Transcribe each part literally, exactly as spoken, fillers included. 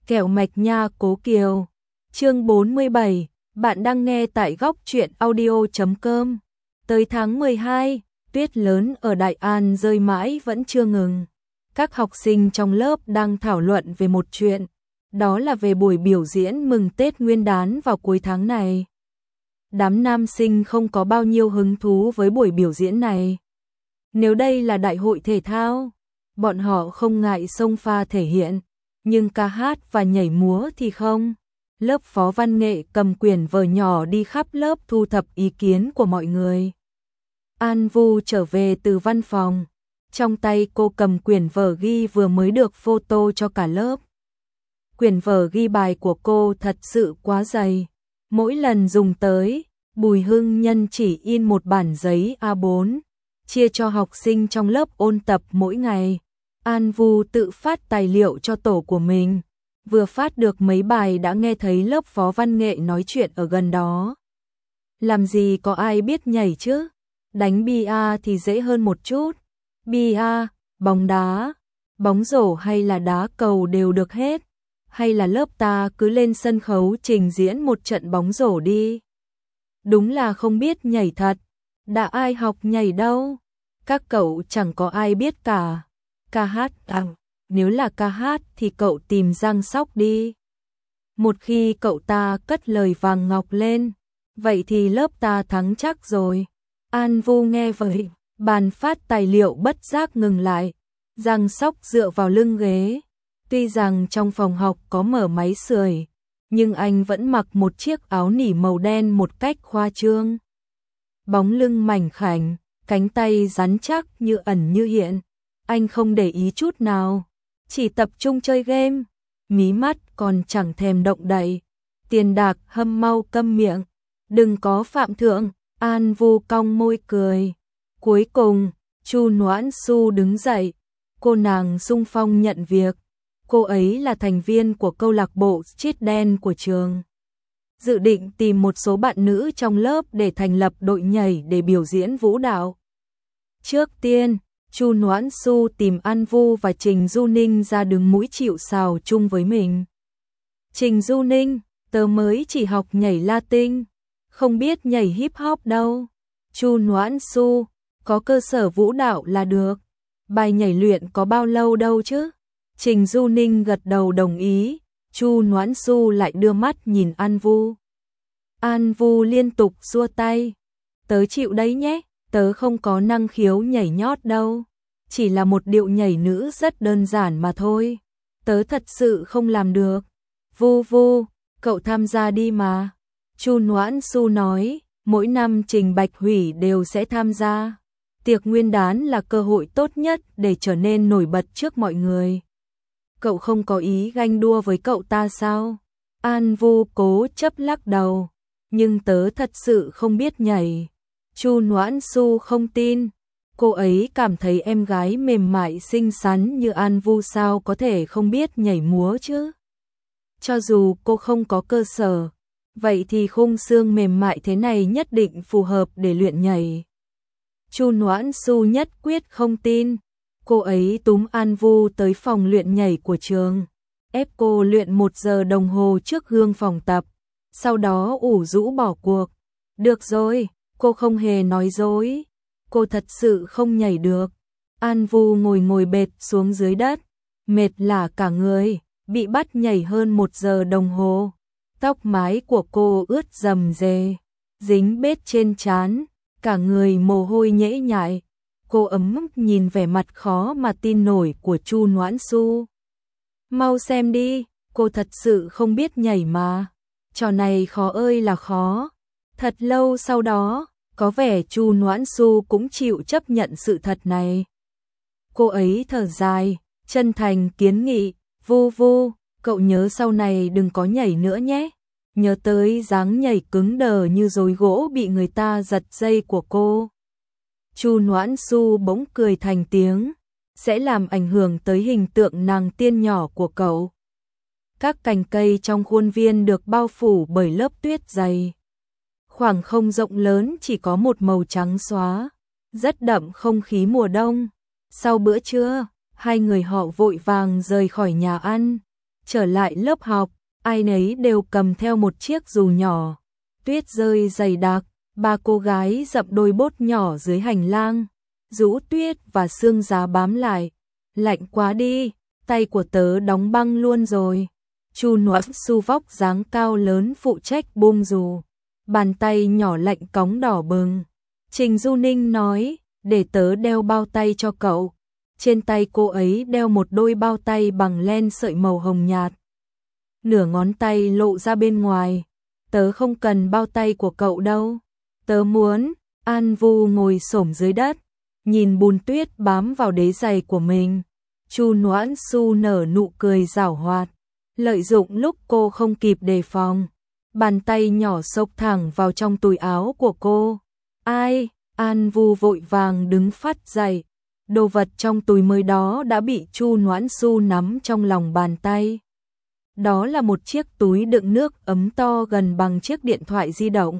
Kẹo mạch nha Cố Kiều. Chương bốn mươi bảy, bạn đang nghe tại góc truyện audio chấm com. Tới tháng mười hai, tuyết lớn ở Đại An rơi mãi vẫn chưa ngừng. Các học sinh trong lớp đang thảo luận về một chuyện, đó là về buổi biểu diễn mừng Tết Nguyên đán vào cuối tháng này. Đám nam sinh không có bao nhiêu hứng thú với buổi biểu diễn này. Nếu đây là đại hội thể thao, bọn họ không ngại xông pha thể hiện, nhưng ca hát và nhảy múa thì không. Lớp phó văn nghệ cầm quyển vở nhỏ đi khắp lớp thu thập ý kiến của mọi người. An Vu trở về từ văn phòng, trong tay cô cầm quyển vở ghi vừa mới được photo cho cả lớp. Quyển vở ghi bài của cô thật sự quá dày, mỗi lần dùng tới, Bùi Hưng Nhân chỉ in một bản giấy A bốn, chia cho học sinh trong lớp ôn tập mỗi ngày. An Vu tự phát tài liệu cho tổ của mình, vừa phát được mấy bài đã nghe thấy lớp phó văn nghệ nói chuyện ở gần đó. Làm gì có ai biết nhảy chứ? Đánh bia thì dễ hơn một chút. Bia, bóng đá, bóng rổ hay là đá cầu đều được hết. Hay là lớp ta cứ lên sân khấu trình diễn một trận bóng rổ đi. Đúng là không biết nhảy thật. Đã ai học nhảy đâu. Các cậu chẳng có ai biết cả. Ca hát à, nếu là ca hát thì cậu tìm Giang Sóc đi. Một khi cậu ta cất lời vàng ngọc lên, vậy thì lớp ta thắng chắc rồi. An Vu nghe vậy, bàn phát tài liệu bất giác ngừng lại. Giang Sóc dựa vào lưng ghế. Tuy rằng trong phòng học có mở máy sưởi, nhưng anh vẫn mặc một chiếc áo nỉ màu đen một cách khoa trương. Bóng lưng mảnh khảnh, cánh tay rắn chắc như ẩn như hiện. Anh không để ý chút nào, chỉ tập trung chơi game, mí mắt còn chẳng thèm động đậy. Tiền Đạc hâm mau câm miệng, đừng có phạm thượng. An Vu cong môi cười. Cuối cùng, Chu Noãn Xu đứng dậy, cô nàng xung phong nhận việc. Cô ấy là thành viên của câu lạc bộ Street Dance của trường, dự định tìm một số bạn nữ trong lớp để thành lập đội nhảy để biểu diễn vũ đạo. Trước tiên, Chu Noãn Xu tìm An Vu và Trình Du Ninh ra đứng mũi chịu sào chung với mình. Trình Du Ninh, tớ mới chỉ học nhảy Latin, không biết nhảy hip hop đâu. Chu Noãn Xu, có cơ sở vũ đạo là được. Bài nhảy luyện có bao lâu đâu chứ? Trình Du Ninh gật đầu đồng ý. Chu Noãn Xu lại đưa mắt nhìn An Vu. An Vu liên tục xua tay. Tớ chịu đấy nhé. Tớ không có năng khiếu nhảy nhót đâu, chỉ là một điệu nhảy nữ rất đơn giản mà thôi. Tớ thật sự không làm được. Vu Vu, cậu tham gia đi mà. Chu Noãn Xu nói, mỗi năm Trình Bạch Hủy đều sẽ tham gia. Tiệc Nguyên đán là cơ hội tốt nhất để trở nên nổi bật trước mọi người. Cậu không có ý ganh đua với cậu ta sao? An Vu cố chấp lắc đầu, nhưng tớ thật sự không biết nhảy. Chu Noãn Xu không tin, cô ấy cảm thấy em gái mềm mại xinh xắn như An Vu sao có thể không biết nhảy múa chứ. Cho dù cô không có cơ sở, vậy thì khung xương mềm mại thế này nhất định phù hợp để luyện nhảy. Chu Noãn Xu nhất quyết không tin, cô ấy túm An Vu tới phòng luyện nhảy của trường, ép cô luyện một giờ đồng hồ trước gương phòng tập, sau đó ủ rũ bỏ cuộc. Được rồi. Cô không hề nói dối, cô thật sự không nhảy được. An Vu ngồi ngồi bệt xuống dưới đất, mệt lả cả người, bị bắt nhảy hơn một giờ đồng hồ. Tóc mái của cô ướt rầm rề, dính bết trên trán, cả người mồ hôi nhễ nhại. Cô ấm nhìn vẻ mặt khó mà tin nổi của Chu Noãn Xu. Mau xem đi, cô thật sự không biết nhảy mà. Trò này khó ơi là khó. Thật lâu sau đó, có vẻ Chu Noãn Xu cũng chịu chấp nhận sự thật này. Cô ấy thở dài, chân thành kiến nghị, Vu Vu, cậu nhớ sau này đừng có nhảy nữa nhé. Nhớ tới dáng nhảy cứng đờ như rối gỗ bị người ta giật dây của cô. Chu Noãn Xu bỗng cười thành tiếng, sẽ làm ảnh hưởng tới hình tượng nàng tiên nhỏ của cậu. Các cành cây trong khuôn viên được bao phủ bởi lớp tuyết dày. Khoảng không rộng lớn chỉ có một màu trắng xóa, rất đậm không khí mùa đông. Sau bữa trưa, hai người họ vội vàng rời khỏi nhà ăn. Trở lại lớp học, ai nấy đều cầm theo một chiếc dù nhỏ. Tuyết rơi dày đặc, ba cô gái dậm đôi bốt nhỏ dưới hành lang, rũ tuyết và sương giá bám lại. Lạnh quá đi, tay của tớ đóng băng luôn rồi. Chu Noãn Xu vóc dáng cao lớn phụ trách buông dù, bàn tay nhỏ lạnh cóng đỏ bừng. Trình Du Ninh nói, để tớ đeo bao tay cho cậu. Trên tay cô ấy đeo một đôi bao tay bằng len sợi màu hồng nhạt. Nửa ngón tay lộ ra bên ngoài. Tớ không cần bao tay của cậu đâu. Tớ muốn. An Vu ngồi xổm dưới đất, nhìn bùn tuyết bám vào đế giày của mình. Chu Noãn Xu nở nụ cười giảo hoạt, lợi dụng lúc cô không kịp đề phòng, bàn tay nhỏ xộc thẳng vào trong túi áo của cô. Ai? An Vu vội vàng đứng phát dậy. Đồ vật trong túi mới đó đã bị Chu Noãn Xu nắm trong lòng bàn tay. Đó là một chiếc túi đựng nước ấm to gần bằng chiếc điện thoại di động,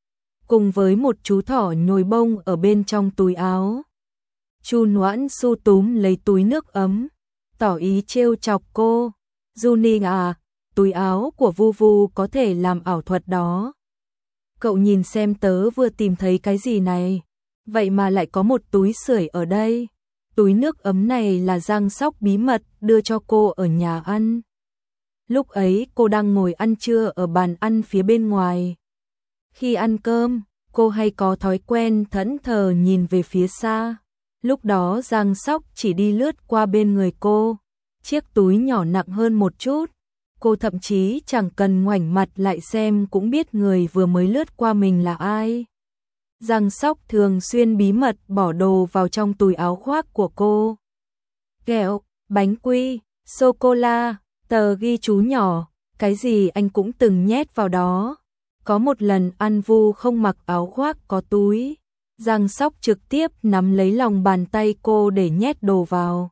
cùng với một chú thỏ nhồi bông ở bên trong túi áo. Chu Noãn Xu túm lấy túi nước ấm, tỏ ý trêu chọc cô. Du Ninh à, túi áo của Vu Vu có thể làm ảo thuật đó. Cậu nhìn xem tớ vừa tìm thấy cái gì này. Vậy mà lại có một túi sưởi ở đây. Túi nước ấm này là Giang Sóc bí mật đưa cho cô ở nhà ăn. Lúc ấy cô đang ngồi ăn trưa ở bàn ăn phía bên ngoài. Khi ăn cơm, cô hay có thói quen thẫn thờ nhìn về phía xa. Lúc đó Giang Sóc chỉ đi lướt qua bên người cô. Chiếc túi nhỏ nặng hơn một chút. Cô thậm chí chẳng cần ngoảnh mặt lại xem cũng biết người vừa mới lướt qua mình là ai. Giang Sóc thường xuyên bí mật bỏ đồ vào trong túi áo khoác của cô. Kẹo, bánh quy, sô-cô-la, tờ ghi chú nhỏ, cái gì anh cũng từng nhét vào đó. Có một lần An Vu không mặc áo khoác có túi, Giang Sóc trực tiếp nắm lấy lòng bàn tay cô để nhét đồ vào.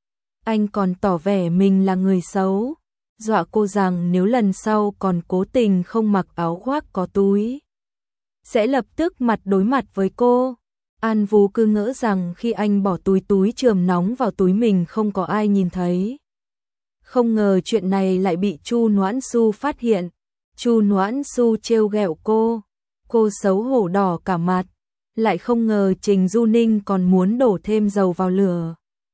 Anh còn tỏ vẻ mình là người xấu, dọa cô rằng nếu lần sau còn cố tình không mặc áo khoác có túi, sẽ lập tức mặt đối mặt với cô. An Vu cứ ngỡ rằng khi anh bỏ túi túi chườm nóng vào túi mình không có ai nhìn thấy. Không ngờ chuyện này lại bị Chu Noãn Xu phát hiện. Chu Noãn Xu trêu ghẹo cô, cô xấu hổ đỏ cả mặt, lại không ngờ Trình Du Ninh còn muốn đổ thêm dầu vào lửa.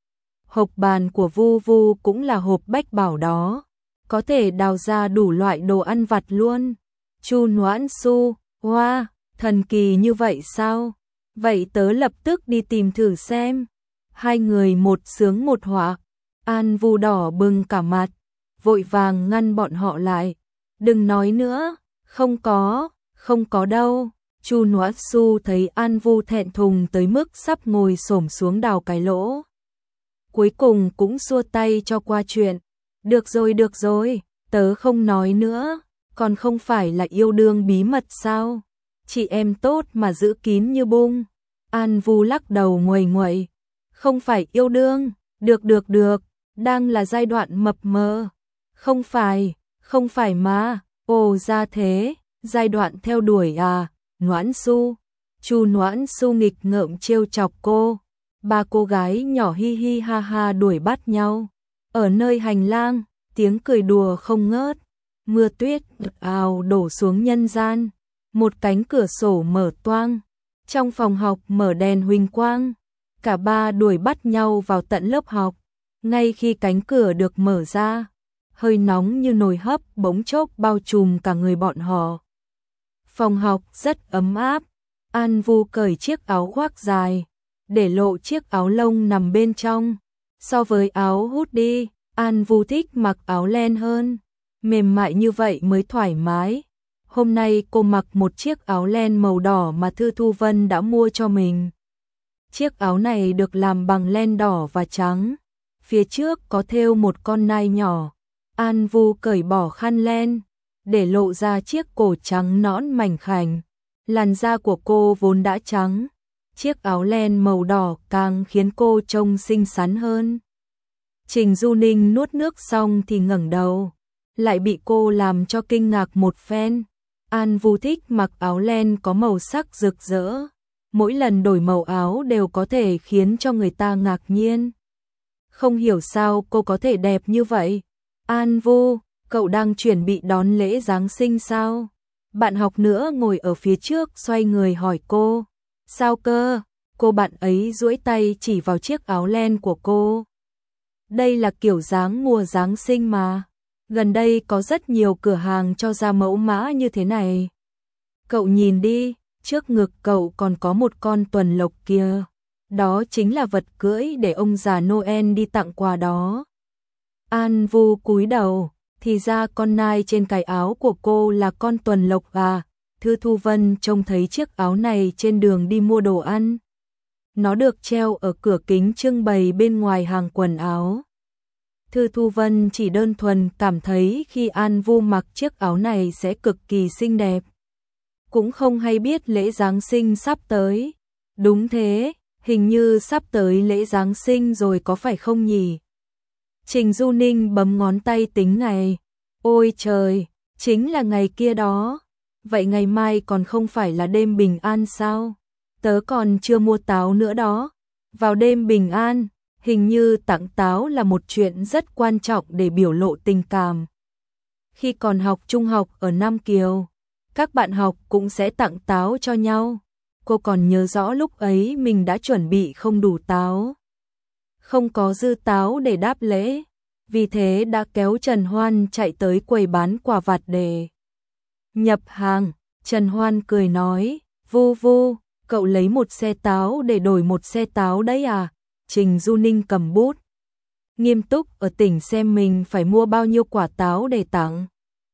Hộp bàn của Vu Vu cũng là hộp bách bảo đó, có thể đào ra đủ loại đồ ăn vặt luôn. Chu Noãn Xu, wow, thần kỳ như vậy sao? Vậy tớ lập tức đi tìm thử xem. Hai người một sướng một họa. An Vu đỏ bừng cả mặt, vội vàng ngăn bọn họ lại. Đừng nói nữa, không có, không có đâu. Chu Noãn Xu thấy An Vu thẹn thùng tới mức sắp ngồi xổm xuống đào cái lỗ. Cuối cùng cũng xua tay cho qua chuyện. Được rồi, được rồi, tớ không nói nữa, còn không phải là yêu đương bí mật sao? Chị em tốt mà giữ kín như bung. An Vu lắc đầu nguầy nguậy. Không phải yêu đương, được được được, đang là giai đoạn mập mờ. Không phải, không phải mà, ồ ra thế, giai đoạn theo đuổi à, Noãn Xu. Chu Noãn Xu nghịch ngợm trêu chọc cô. Ba cô gái nhỏ hi hi ha ha đuổi bắt nhau. Ở nơi hành lang, tiếng cười đùa không ngớt. Mưa tuyết ào đổ xuống nhân gian. Một cánh cửa sổ mở toang. Trong phòng học mở đèn huỳnh quang. Cả ba đuổi bắt nhau vào tận lớp học. Ngay khi cánh cửa được mở ra, hơi nóng như nồi hấp bỗng chốc bao trùm cả người bọn họ. Phòng học rất ấm áp. An Vu cởi chiếc áo khoác dài, để lộ chiếc áo lông nằm bên trong. So với áo hoodie, An Vu thích mặc áo len hơn. Mềm mại như vậy mới thoải mái. Hôm nay cô mặc một chiếc áo len màu đỏ mà Thư Thu Vân đã mua cho mình. Chiếc áo này được làm bằng len đỏ và trắng. Phía trước có thêu một con nai nhỏ. An Vu cởi bỏ khăn len, để lộ ra chiếc cổ trắng nõn mảnh khảnh. Làn da của cô vốn đã trắng. Chiếc áo len màu đỏ càng khiến cô trông xinh xắn hơn. Trình Du Ninh nuốt nước xong thì ngẩng đầu, lại bị cô làm cho kinh ngạc một phen. An Vu thích mặc áo len có màu sắc rực rỡ. Mỗi lần đổi màu áo đều có thể khiến cho người ta ngạc nhiên. Không hiểu sao cô có thể đẹp như vậy. An Vu, cậu đang chuẩn bị đón lễ Giáng sinh sao? Bạn học nữa ngồi ở phía trước xoay người hỏi cô. Sao cơ? Cô bạn ấy duỗi tay chỉ vào chiếc áo len của cô. Đây là kiểu dáng mùa Giáng sinh mà. Gần đây có rất nhiều cửa hàng cho ra mẫu mã như thế này. Cậu nhìn đi, trước ngực cậu còn có một con tuần lộc kia. Đó chính là vật cưỡi để ông già Noel đi tặng quà đó. An Vu cúi đầu, thì ra con nai trên cái áo của cô là con tuần lộc à. Thư Thu Vân trông thấy chiếc áo này trên đường đi mua đồ ăn. Nó được treo ở cửa kính trưng bày bên ngoài hàng quần áo. Thư Thu Vân chỉ đơn thuần cảm thấy khi An Vu mặc chiếc áo này sẽ cực kỳ xinh đẹp. Cũng không hay biết lễ Giáng sinh sắp tới. Đúng thế, hình như sắp tới lễ Giáng sinh rồi có phải không nhỉ? Trình Du Ninh bấm ngón tay tính ngày. Ôi trời, chính là ngày kia đó. Vậy ngày mai còn không phải là đêm bình an sao? Tớ còn chưa mua táo nữa đó. Vào đêm bình an, hình như tặng táo là một chuyện rất quan trọng để biểu lộ tình cảm. Khi còn học trung học ở Nam Kiều, các bạn học cũng sẽ tặng táo cho nhau. Cô còn nhớ rõ lúc ấy mình đã chuẩn bị không đủ táo. Không có dư táo để đáp lễ, vì thế đã kéo Trần Hoan chạy tới quầy bán quà vặt để nhập hàng. Trần Hoan cười nói, Vu Vu, cậu lấy một xe táo để đổi một xe táo đấy à? Trình Du Ninh cầm bút, nghiêm túc ở tỉnh xem mình phải mua bao nhiêu quả táo để tặng.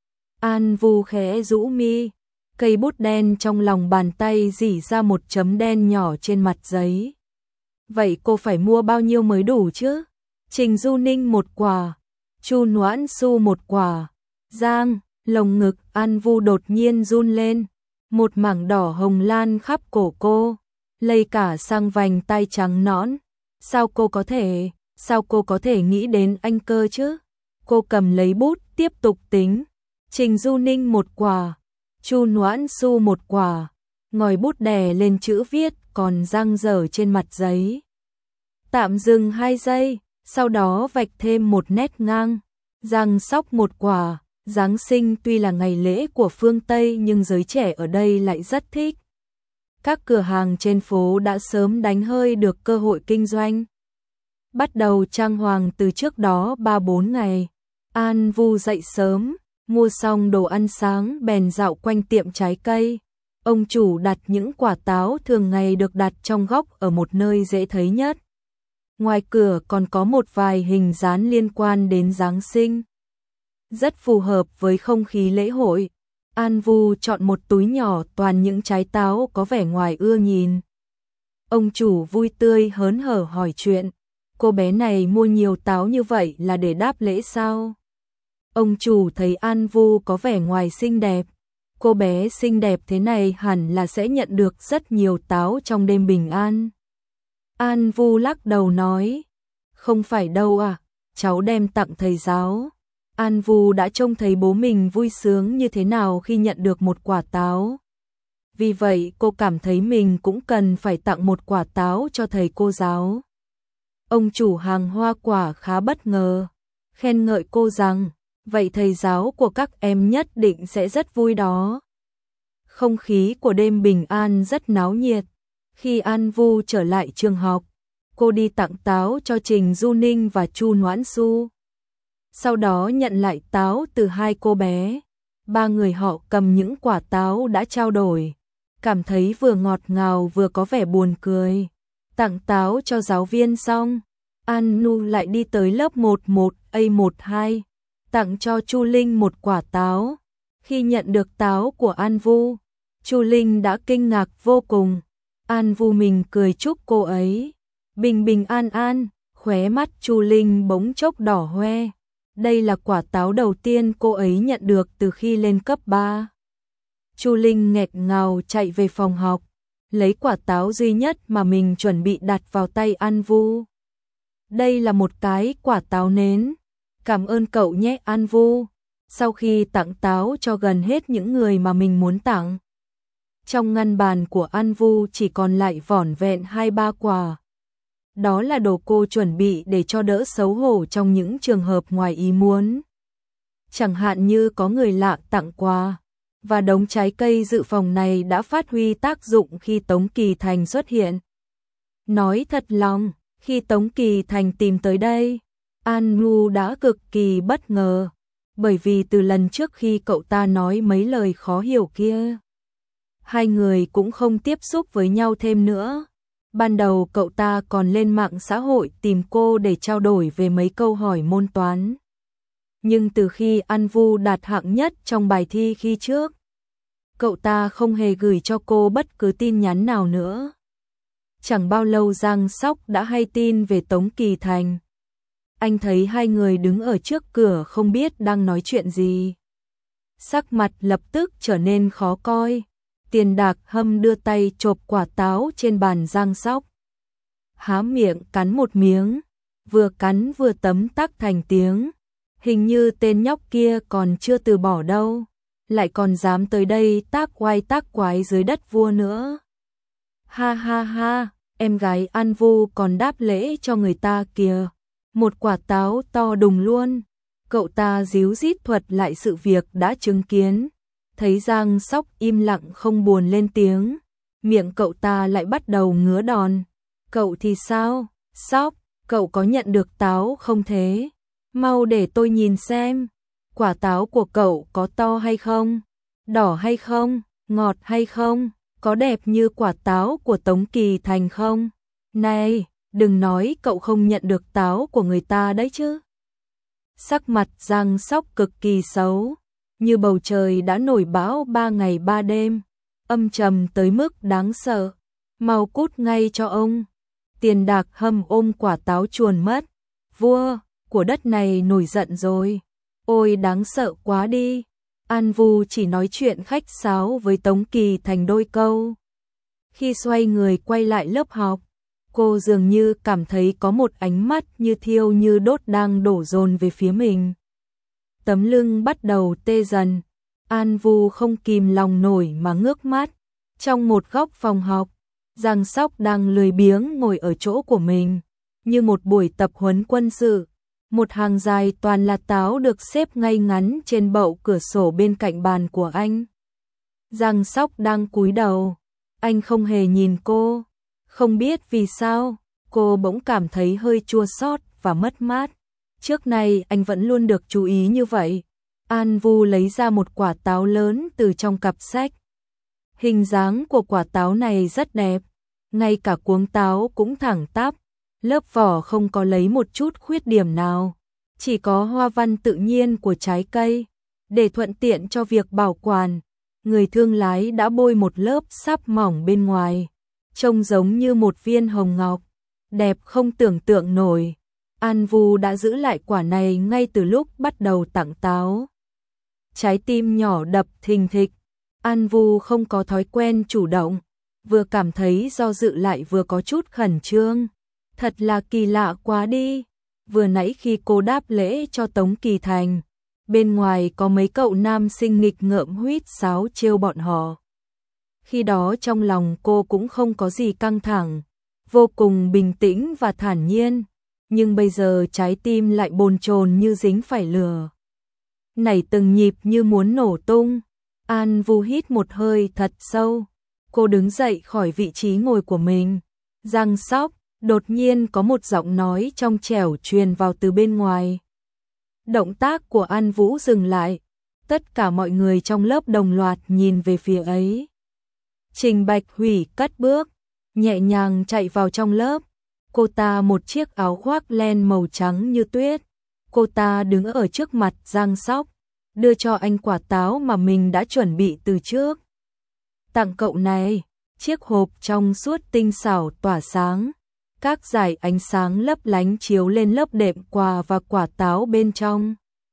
An Vu khẽ rũ mi, cây bút đen trong lòng bàn tay rỉ ra một chấm đen nhỏ trên mặt giấy. Vậy cô phải mua bao nhiêu mới đủ chứ? Trình Du Ninh một quả, Chu Noãn Xu một quả. Giang, lồng ngực An Vu đột nhiên run lên, một mảng đỏ hồng lan khắp cổ cô, lây cả sang vành tay trắng nõn. Sao cô có thể, sao cô có thể nghĩ đến anh cơ chứ? Cô cầm lấy bút tiếp tục tính. Trình Du Ninh một quả, Chu Noãn Xu một quả, ngòi bút đè lên chữ viết còn dang dở trên mặt giấy. Tạm dừng hai giây, sau đó vạch thêm một nét ngang. Giang Sóc một quả, Giáng sinh tuy là ngày lễ của phương Tây nhưng giới trẻ ở đây lại rất thích. Các cửa hàng trên phố đã sớm đánh hơi được cơ hội kinh doanh. Bắt đầu trang hoàng từ trước đó ba bốn ngày. An Vu dậy sớm, mua xong đồ ăn sáng bèn dạo quanh tiệm trái cây. Ông chủ đặt những quả táo thường ngày được đặt trong góc ở một nơi dễ thấy nhất. Ngoài cửa còn có một vài hình dán liên quan đến Giáng sinh. Rất phù hợp với không khí lễ hội. An Vu chọn một túi nhỏ toàn những trái táo có vẻ ngoài ưa nhìn. Ông chủ vui tươi hớn hở hỏi chuyện. Cô bé này mua nhiều táo như vậy là để đáp lễ sao? Ông chủ thấy An Vu có vẻ ngoài xinh đẹp. Cô bé xinh đẹp thế này hẳn là sẽ nhận được rất nhiều táo trong đêm bình an. An Vu lắc đầu nói, không phải đâu à, cháu đem tặng thầy giáo. An Vu đã trông thấy bố mình vui sướng như thế nào khi nhận được một quả táo. Vì vậy cô cảm thấy mình cũng cần phải tặng một quả táo cho thầy cô giáo. Ông chủ hàng hoa quả khá bất ngờ, khen ngợi cô rằng, vậy thầy giáo của các em nhất định sẽ rất vui đó. Không khí của đêm bình an rất náo nhiệt. Khi An Vu trở lại trường học, cô đi tặng táo cho Trình Du Ninh và Chu Noãn Xu. Sau đó nhận lại táo từ hai cô bé. Ba người họ cầm những quả táo đã trao đổi, cảm thấy vừa ngọt ngào vừa có vẻ buồn cười. Tặng táo cho giáo viên xong, An Nu lại đi tới lớp một một A một hai, tặng cho Chu Linh một quả táo. Khi nhận được táo của An Vu, Chu Linh đã kinh ngạc vô cùng. An Vu mình cười chúc cô ấy bình bình an an, khóe mắt Chu Linh bỗng chốc đỏ hoe. Đây là quả táo đầu tiên cô ấy nhận được từ khi lên cấp ba. Chu Linh nghẹt ngào chạy về phòng học, lấy quả táo duy nhất mà mình chuẩn bị đặt vào tay An Vu. Đây là một cái quả táo nến. Cảm ơn cậu nhé An Vu. Sau khi tặng táo cho gần hết những người mà mình muốn tặng, trong ngăn bàn của An Vu chỉ còn lại vỏn vẹn hai ba quả. Đó là đồ cô chuẩn bị để cho đỡ xấu hổ trong những trường hợp ngoài ý muốn. chẳng hạn như có người lạ tặng quà, và đống trái cây dự phòng này đã phát huy tác dụng khi Tống Kỳ Thành xuất hiện. Nói thật lòng, khi Tống Kỳ Thành tìm tới đây, An Nhu đã cực kỳ bất ngờ, bởi vì từ lần trước khi cậu ta nói mấy lời khó hiểu kia, hai người cũng không tiếp xúc với nhau thêm nữa. Ban đầu cậu ta còn lên mạng xã hội tìm cô để trao đổi về mấy câu hỏi môn toán. Nhưng từ khi An Vu đạt hạng nhất trong bài thi khi trước, cậu ta không hề gửi cho cô bất cứ tin nhắn nào nữa. Chẳng bao lâu Giang Sóc đã hay tin về Tống Kỳ Thành. Anh thấy hai người đứng ở trước cửa không biết đang nói chuyện gì. Sắc mặt lập tức trở nên khó coi. Tiền Đạc Hâm đưa tay chộp quả táo trên bàn Giang Sóc. Há miệng cắn một miếng, vừa cắn vừa tấm tắc thành tiếng. Hình như tên nhóc kia còn chưa từ bỏ đâu, lại còn dám tới đây tác oai tác quái dưới đất vua nữa. Ha ha ha, em gái An Vu còn đáp lễ cho người ta kìa. Một quả táo to đùng luôn. Cậu ta díu dít thuật lại sự việc đã chứng kiến. Thấy Giang Sóc im lặng không buồn lên tiếng, miệng cậu ta lại bắt đầu ngứa đòn. Cậu thì sao? Sóc, cậu có nhận được táo không thế? Mau để tôi nhìn xem. Quả táo của cậu có to hay không? Đỏ hay không? Ngọt hay không? Có đẹp như quả táo của Tống Kỳ Thành không? Này, đừng nói cậu không nhận được táo của người ta đấy chứ. Sắc mặt Giang Sóc cực kỳ xấu, như bầu trời đã nổi bão ba ngày ba đêm, âm trầm tới mức đáng sợ. Mau cút ngay cho ông. Tiền Đạc Hâm ôm quả táo chuồn mất. Vua của đất này nổi giận rồi. Ôi đáng sợ quá đi. An Vu chỉ nói chuyện khách sáo với Tống Kỳ Thành đôi câu. Khi xoay người quay lại lớp học, cô dường như cảm thấy có một ánh mắt như thiêu như đốt đang đổ dồn về phía mình. Tấm lưng bắt đầu tê dần. An Vu không kìm lòng nổi mà ngước mắt. Trong một góc phòng học, Giang Sóc đang lười biếng ngồi ở chỗ của mình, như một buổi tập huấn quân sự. Một hàng dài toàn là táo được xếp ngay ngắn trên bậu cửa sổ bên cạnh bàn của anh. Giang Sóc đang cúi đầu, anh không hề nhìn cô. Không biết vì sao, cô bỗng cảm thấy hơi chua xót và mất mát. Trước nay anh vẫn luôn được chú ý như vậy. An Vu lấy ra một quả táo lớn từ trong cặp sách. Hình dáng của quả táo này rất đẹp, ngay cả cuống táo cũng thẳng tắp, lớp vỏ không có lấy một chút khuyết điểm nào, chỉ có hoa văn tự nhiên của trái cây. Để thuận tiện cho việc bảo quản, người thương lái đã bôi một lớp sáp mỏng bên ngoài, trông giống như một viên hồng ngọc, đẹp không tưởng tượng nổi. An Vu đã giữ lại quả này ngay từ lúc bắt đầu tặng táo. Trái tim nhỏ đập thình thịch. An Vu không có thói quen chủ động, vừa cảm thấy do dự lại vừa có chút khẩn trương. Thật là kỳ lạ quá đi. Vừa nãy khi cô đáp lễ cho Tống Kỳ Thành, bên ngoài có mấy cậu nam sinh nghịch ngợm huýt sáo trêu bọn họ. Khi đó trong lòng cô cũng không có gì căng thẳng, vô cùng bình tĩnh và thản nhiên. Nhưng bây giờ trái tim lại bồn chồn như dính phải lửa, nảy từng nhịp như muốn nổ tung. An Vu hít một hơi thật sâu. Cô đứng dậy khỏi vị trí ngồi của mình. Giang Sóc, đột nhiên có một giọng nói trong trẻo truyền vào từ bên ngoài. Động tác của An Vũ dừng lại. Tất cả mọi người trong lớp đồng loạt nhìn về phía ấy. Trình Bạch Hủy cất bước, nhẹ nhàng chạy vào trong lớp. Cô ta một chiếc áo khoác len màu trắng như tuyết. Cô ta đứng ở trước mặt Giang Sóc, đưa cho anh quả táo mà mình đã chuẩn bị từ trước. Tặng cậu này. Chiếc hộp trong suốt tinh xảo tỏa sáng, các dải ánh sáng lấp lánh chiếu lên lớp đệm quà và quả táo bên trong.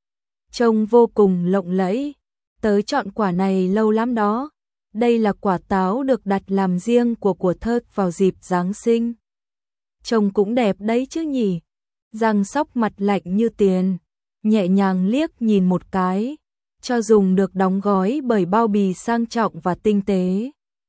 Trông vô cùng lộng lẫy. Tớ chọn quả này lâu lắm đó. Đây là quả táo được đặt làm riêng của của Thớt vào dịp Giáng sinh. Trông cũng đẹp đấy chứ nhỉ. Giang Sóc mặt lạnh như tiền, nhẹ nhàng liếc nhìn một cái, cho dùng được đóng gói bởi bao bì sang trọng và tinh tế.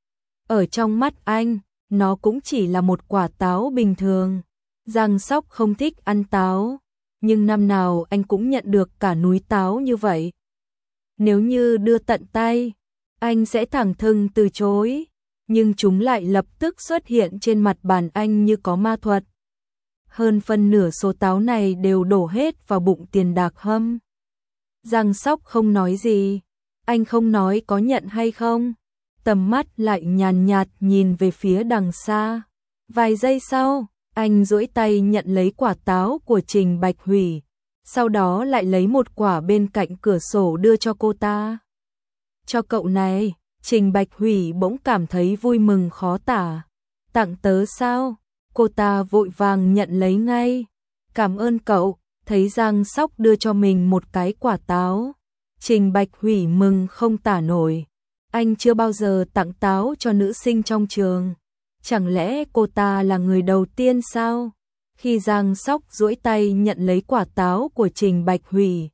Ở trong mắt anh, nó cũng chỉ là một quả táo bình thường. Giang Sóc không thích ăn táo, nhưng năm nào anh cũng nhận được cả núi táo như vậy. Nếu như đưa tận tay, anh sẽ thẳng thừng từ chối, nhưng chúng lại lập tức xuất hiện trên mặt bàn anh như có ma thuật. Hơn phân nửa số táo này đều đổ hết vào bụng Tiền Đạc Hâm. Giang Sóc không nói gì, anh không nói có nhận hay không, tầm mắt lại nhàn nhạt nhìn về phía đằng xa. Vài giây sau, anh duỗi tay nhận lấy quả táo của Trình Bạch Hủy, sau đó lại lấy một quả bên cạnh cửa sổ đưa cho cô ta. Cho cậu này. Trình Bạch Hủy bỗng cảm thấy vui mừng khó tả. Tặng tớ sao? Cô ta vội vàng nhận lấy ngay. Cảm ơn cậu. Thấy Giang Sóc đưa cho mình một cái quả táo, Trình Bạch Hủy mừng không tả nổi. Anh chưa bao giờ tặng táo cho nữ sinh trong trường. Chẳng lẽ cô ta là người đầu tiên sao? Khi Giang Sóc duỗi tay nhận lấy quả táo của Trình Bạch Hủy,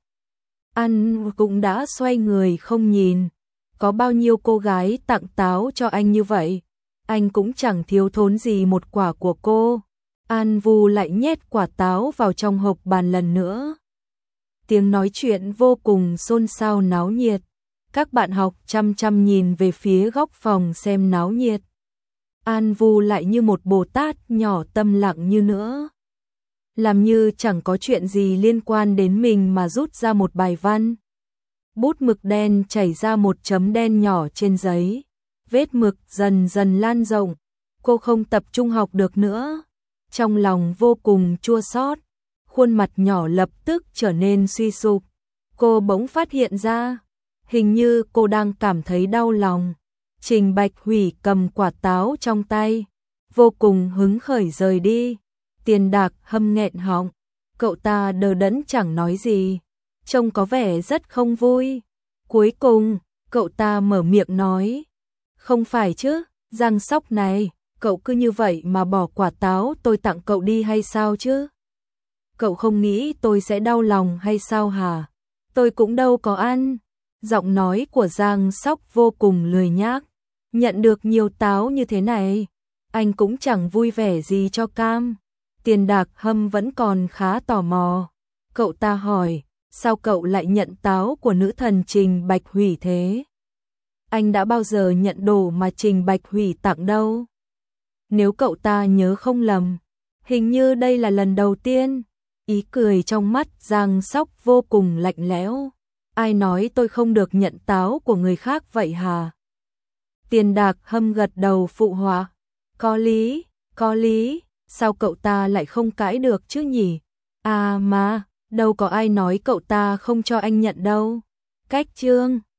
anh cũng đã xoay người không nhìn. Có bao nhiêu cô gái tặng táo cho anh như vậy, anh cũng chẳng thiếu thốn gì một quả của cô. An Vu lại nhét quả táo vào trong hộp bàn lần nữa. Tiếng nói chuyện vô cùng xôn xao náo nhiệt. Các bạn học chăm chăm nhìn về phía góc phòng xem náo nhiệt. An Vu lại như một Bồ Tát nhỏ tâm lặng như nữa. Làm như chẳng có chuyện gì liên quan đến mình mà rút ra một bài văn. Bút mực đen chảy ra một chấm đen nhỏ trên giấy. Vết mực dần dần lan rộng. Cô không tập trung học được nữa. Trong lòng vô cùng chua xót, khuôn mặt nhỏ lập tức trở nên suy sụp. Cô bỗng phát hiện ra, hình như cô đang cảm thấy đau lòng. Trình Bạch Hủy cầm quả táo trong tay, vô cùng hứng khởi rời đi. Tiền Đạc Hâm nghẹn họng, cậu ta đờ đẫn chẳng nói gì, trông có vẻ rất không vui. Cuối cùng, cậu ta mở miệng nói, không phải chứ, Giang Sóc này, cậu cứ như vậy mà bỏ quả táo tôi tặng cậu đi hay sao chứ? Cậu không nghĩ tôi sẽ đau lòng hay sao hả? Tôi cũng đâu có ăn. Giọng nói của Giang Sóc vô cùng lười nhác. Nhận được nhiều táo như thế này, anh cũng chẳng vui vẻ gì cho cam. Tiền Đạc Hâm vẫn còn khá tò mò. Cậu ta hỏi, sao cậu lại nhận táo của nữ thần Trình Bạch Hủy thế? Anh đã bao giờ nhận đồ mà Trình Bạch Hủy tặng đâu? Nếu cậu ta nhớ không lầm, hình như đây là lần đầu tiên. Ý cười trong mắt Giang Sóc vô cùng lạnh lẽo. Ai nói tôi không được nhận táo của người khác vậy hả? Tiền Đạc Hâm gật đầu phụ họa. Có lý, có lý, sao cậu ta lại không cãi được chứ nhỉ? À mà, đâu có ai nói cậu ta không cho anh nhận đâu. Cách chương